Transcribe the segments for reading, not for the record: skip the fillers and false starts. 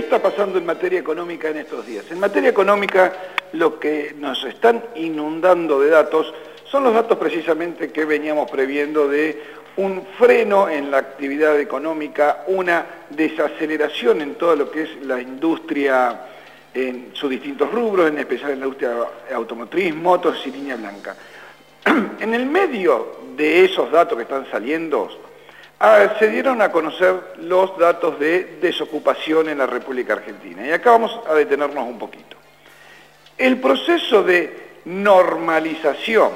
está pasando en materia económica en estos días? En materia económica, lo que nos están inundando de datos son los datos precisamente que veníamos previendo de un freno en la actividad económica, una desaceleración en todo lo que es la industria en sus distintos rubros, en especial en la industria automotriz, motos y línea blanca. En el medio de esos datos que están saliendo, se dieron a conocer los datos de desocupación en la República Argentina. Y acá vamos a detenernos un poquito. El proceso de normalización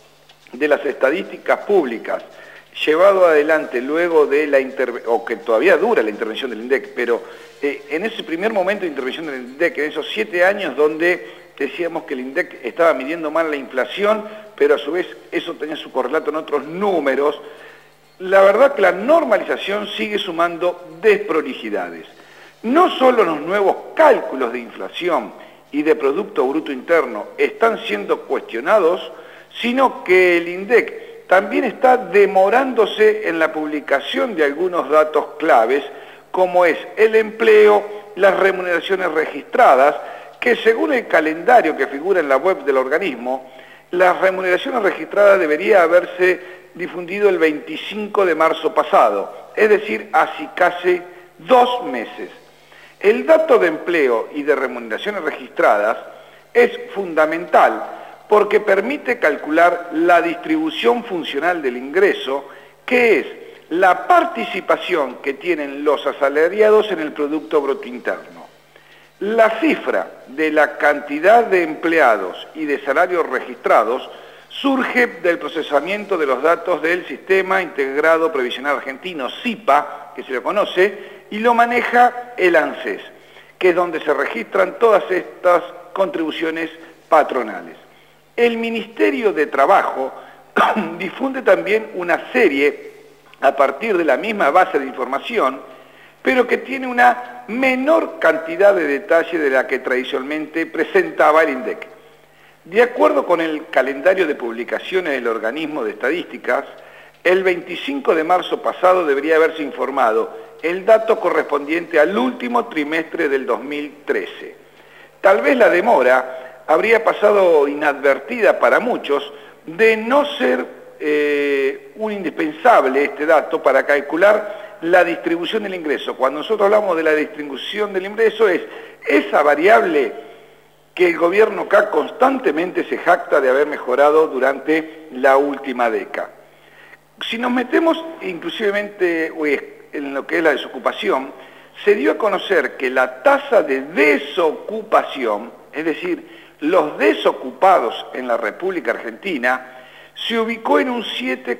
de las estadísticas públicas llevado adelante luego de la o que todavía dura la intervención del INDEC, pero en ese primer momento de intervención del INDEC, en esos 7 años donde decíamos que el INDEC estaba midiendo mal la inflación, pero a su vez eso tenía su correlato en otros números, la verdad que la normalización sigue sumando desprolijidades. No solo los nuevos cálculos de inflación y de Producto Bruto Interno están siendo cuestionados, sino que el INDEC también está demorándose en la publicación de algunos datos claves, como es el empleo, las remuneraciones registradas, que según el calendario que figura en la web del organismo, las remuneraciones registradas debería haberse difundido el 25 de marzo pasado, es decir, hace casi 2 meses. El dato de empleo y de remuneraciones registradas es fundamental porque permite calcular la distribución funcional del ingreso, que es la participación que tienen los asalariados en el Producto Bruto Interno. La cifra de la cantidad de empleados y de salarios registrados surge del procesamiento de los datos del Sistema Integrado Previsional Argentino, SIPA, que se lo conoce, y lo maneja el ANSES, que es donde se registran todas estas contribuciones patronales. El Ministerio de Trabajo difunde también una serie, a partir de la misma base de información, pero que tiene una menor cantidad de detalle de la que tradicionalmente presentaba el INDEC. De acuerdo con el calendario de publicaciones del organismo de estadísticas, el 25 de marzo pasado debería haberse informado el dato correspondiente al último trimestre del 2013. Tal vez la demora habría pasado inadvertida para muchos de no ser un indispensable este dato para calcular la distribución del ingreso. Cuando nosotros hablamos de la distribución del ingreso es esa variable que el gobierno acá constantemente se jacta de haber mejorado durante la última década. Si nos metemos inclusivemente en lo que es la desocupación, se dio a conocer que la tasa de desocupación, es decir, los desocupados en la República Argentina, se ubicó en un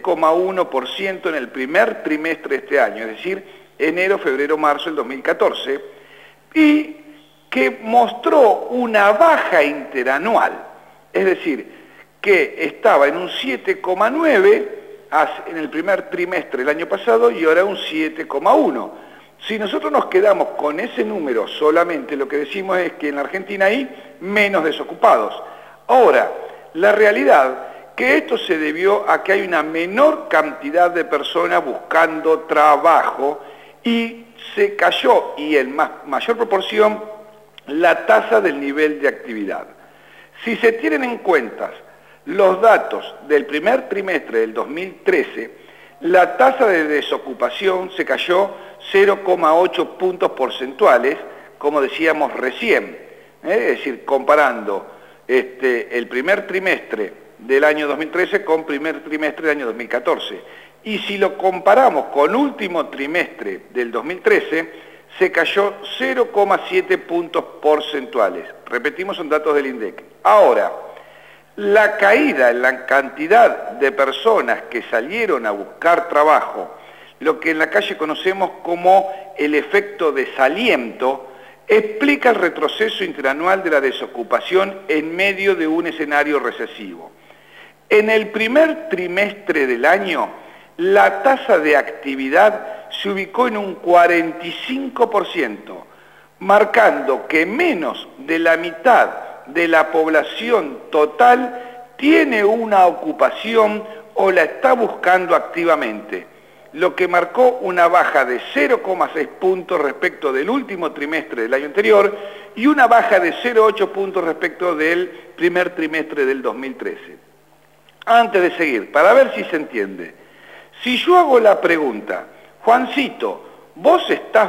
7,1% en el primer trimestre de este año, es decir, enero, febrero, marzo del 2014, y que mostró una baja interanual, es decir, que estaba en un 7,9 en el primer trimestre del año pasado y ahora un 7,1. Si nosotros nos quedamos con ese número solamente, lo que decimos es que en la Argentina hay menos desocupados. Ahora, la realidad que esto se debió a que hay una menor cantidad de personas buscando trabajo y se cayó, y en mayor proporción, la tasa del nivel de actividad. Si se tienen en cuenta los datos del primer trimestre del 2013, la tasa de desocupación se cayó 0,8 puntos porcentuales, como decíamos recién, es decir, comparando el primer trimestre del año 2013 con primer trimestre del año 2014. Y si lo comparamos con último trimestre del 2013, se cayó 0,7 puntos porcentuales. Repetimos, son datos del INDEC. Ahora, la caída en la cantidad de personas que salieron a buscar trabajo, lo que en la calle conocemos como el efecto desaliento, explica el retroceso interanual de la desocupación en medio de un escenario recesivo. En el primer trimestre del año, la tasa de actividad se ubicó en un 45%, marcando que menos de la mitad de la población total tiene una ocupación o la está buscando activamente. lo que marcó una baja de 0,6 puntos respecto del último trimestre del año anterior y una baja de 0,8 puntos respecto del primer trimestre del 2013. Antes de seguir, para ver si se entiende, si yo hago la pregunta, Juancito, ¿vos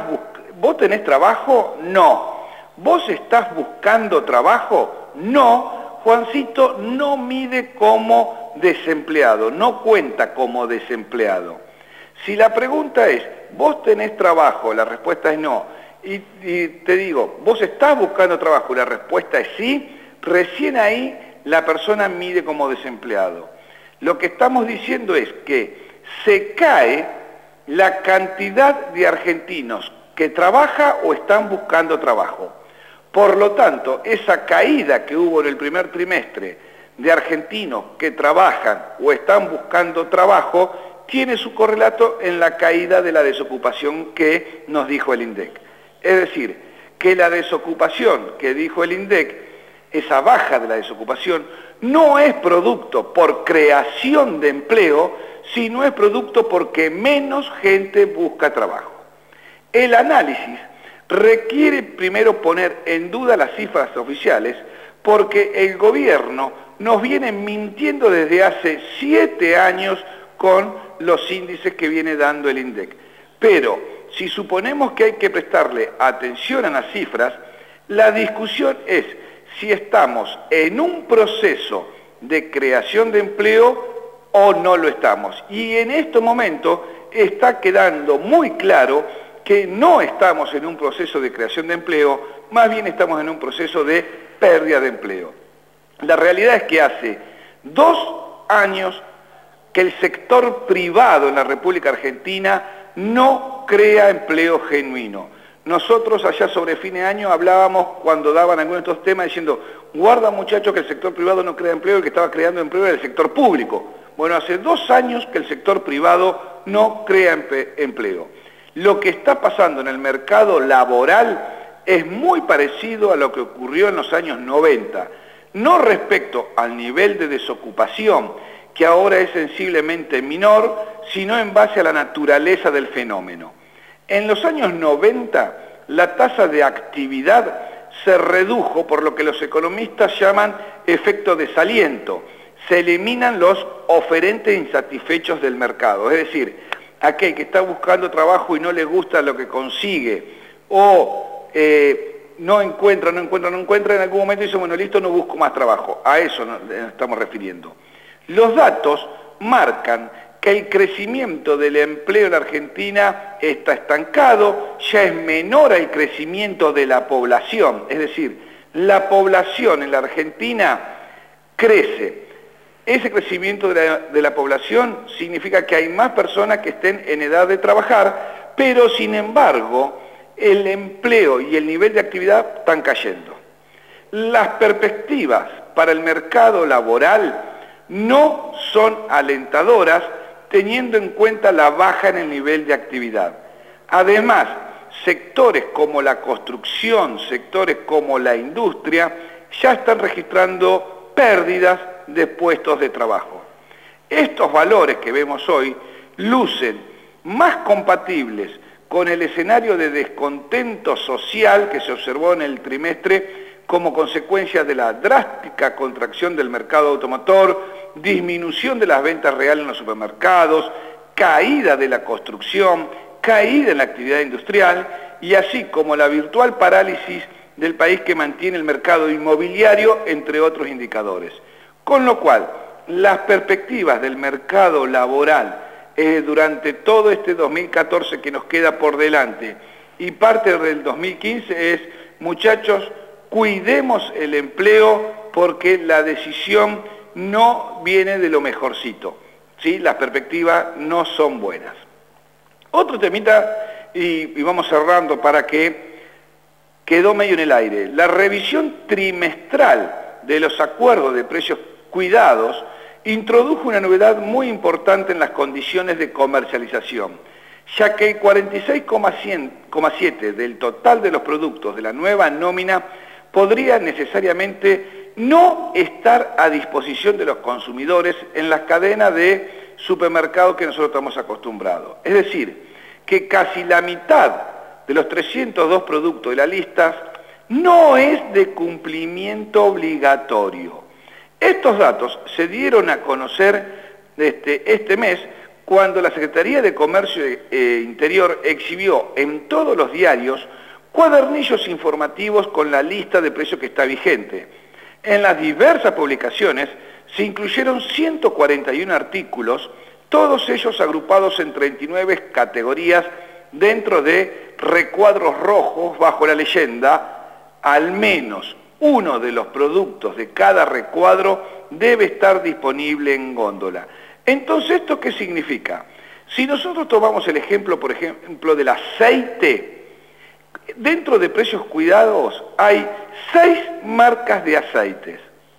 tenés trabajo? No. ¿Vos estás buscando trabajo? No. Juancito no mide como desempleado, no cuenta como desempleado. Si la pregunta es, ¿vos tenés trabajo? La respuesta es no. Y te digo, ¿vos estás buscando trabajo? La respuesta es sí. Recién ahí la persona mide como desempleado. Lo que estamos diciendo es que se cae la cantidad de argentinos que trabaja o están buscando trabajo. Por lo tanto, esa caída que hubo en el primer trimestre de argentinos que trabajan o están buscando trabajo tiene su correlato en la caída de la desocupación que nos dijo el INDEC. Es decir, que la desocupación que dijo el INDEC, esa baja de la desocupación, no es producto por creación de empleo, sino es producto porque menos gente busca trabajo. El análisis requiere primero poner en duda las cifras oficiales porque el gobierno nos viene mintiendo desde hace 7 años con los índices que viene dando el INDEC. Pero si suponemos que hay que prestarle atención a las cifras, la discusión es si estamos en un proceso de creación de empleo o no lo estamos. Y en este momento está quedando muy claro que no estamos en un proceso de creación de empleo, más bien estamos en un proceso de pérdida de empleo. La realidad es que hace 2 años que el sector privado en la República Argentina no crea empleo genuino. Nosotros allá sobre fin de año hablábamos cuando daban algunos de estos temas diciendo, guarda muchachos que el sector privado no crea empleo, el que estaba creando empleo era el sector público. Bueno, hace 2 años que el sector privado no crea empleo. Lo que está pasando en el mercado laboral es muy parecido a lo que ocurrió en los años 90, no respecto al nivel de desocupación, que ahora es sensiblemente menor, sino en base a la naturaleza del fenómeno. En los años 90, la tasa de actividad se redujo por lo que los economistas llaman efecto desaliento. Se eliminan los oferentes insatisfechos del mercado, es decir, aquel que está buscando trabajo y no le gusta lo que consigue, o no encuentra, en algún momento dice, bueno, listo, no busco más trabajo. A eso nos estamos refiriendo. Los datos marcan que el crecimiento del empleo en la Argentina está estancado, ya es menor al crecimiento de la población, es decir, la población en la Argentina crece. Ese crecimiento de la población significa que hay más personas que estén en edad de trabajar, pero sin embargo, el empleo y el nivel de actividad están cayendo. Las perspectivas para el mercado laboral no son alentadoras teniendo en cuenta la baja en el nivel de actividad. Además, sectores como la construcción, sectores como la industria, ya están registrando pérdidas de puestos de trabajo. Estos valores que vemos hoy lucen más compatibles con el escenario de descontento social que se observó en el trimestre como consecuencia de la drástica contracción del mercado automotor, disminución de las ventas reales en los supermercados, caída de la construcción, caída en la actividad industrial y así como la virtual parálisis del país que mantiene el mercado inmobiliario, entre otros indicadores. Con lo cual, las perspectivas del mercado laboral durante todo este 2014 que nos queda por delante y parte del 2015 es, muchachos, cuidemos el empleo porque la decisión no viene de lo mejorcito, ¿sí? Las perspectivas no son buenas. Otro temita, y vamos cerrando para que quedó medio en el aire, la revisión trimestral de los acuerdos de precios cuidados introdujo una novedad muy importante en las condiciones de comercialización, ya que el 46,7% del total de los productos de la nueva nómina podría necesariamente no estar a disposición de los consumidores en las cadenas de supermercado que nosotros estamos acostumbrados. Es decir, que casi la mitad de los 302 productos de la lista no es de cumplimiento obligatorio. Estos datos se dieron a conocer este mes cuando la Secretaría de Comercio Interior exhibió en todos los diarios cuadernillos informativos con la lista de precios que está vigente. En las diversas publicaciones se incluyeron 141 artículos, todos ellos agrupados en 39 categorías dentro de recuadros rojos bajo la leyenda: al menos uno de los productos de cada recuadro debe estar disponible en góndola. Entonces, ¿esto qué significa? Si nosotros tomamos el ejemplo, por ejemplo, del aceite, dentro de precios cuidados hay 6 marcas de aceites.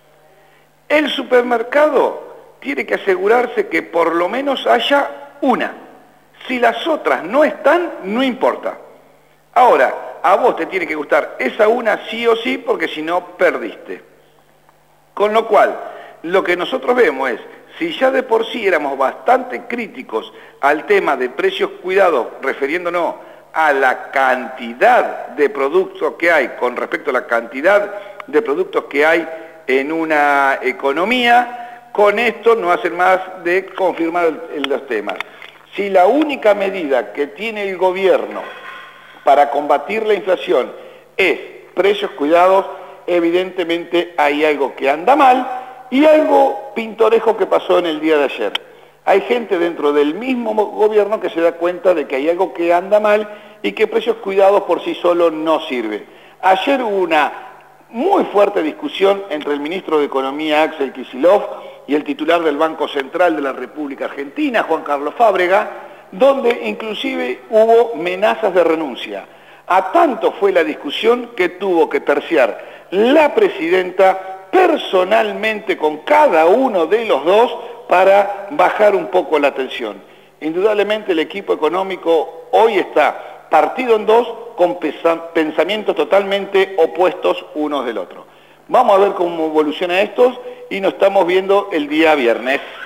El supermercado tiene que asegurarse que por lo menos haya una. Si las otras no están, no importa. Ahora, a vos te tiene que gustar esa una sí o sí, porque si no, perdiste. Con lo cual, lo que nosotros vemos es, si ya de por sí éramos bastante críticos al tema de precios cuidados, refiriéndonos a la cantidad de productos que hay con respecto a la cantidad de productos que hay en una economía, con esto no hacen más de confirmar los temas. Si la única medida que tiene el gobierno para combatir la inflación es precios cuidados, evidentemente hay algo que anda mal y algo pintoresco que pasó en el día de ayer. Hay gente dentro del mismo gobierno que se da cuenta de que hay algo que anda mal y que precios cuidados por sí solo no sirve. Ayer hubo una muy fuerte discusión entre el ministro de Economía, Axel Kicillof, y el titular del Banco Central de la República Argentina, Juan Carlos Fábrega, donde inclusive hubo amenazas de renuncia. A tanto fue la discusión que tuvo que terciar la presidenta personalmente con cada uno de los dos para bajar un poco la tensión. Indudablemente el equipo económico hoy está partido en dos con pensamientos totalmente opuestos unos del otro. Vamos a ver cómo evoluciona esto y nos estamos viendo el día viernes.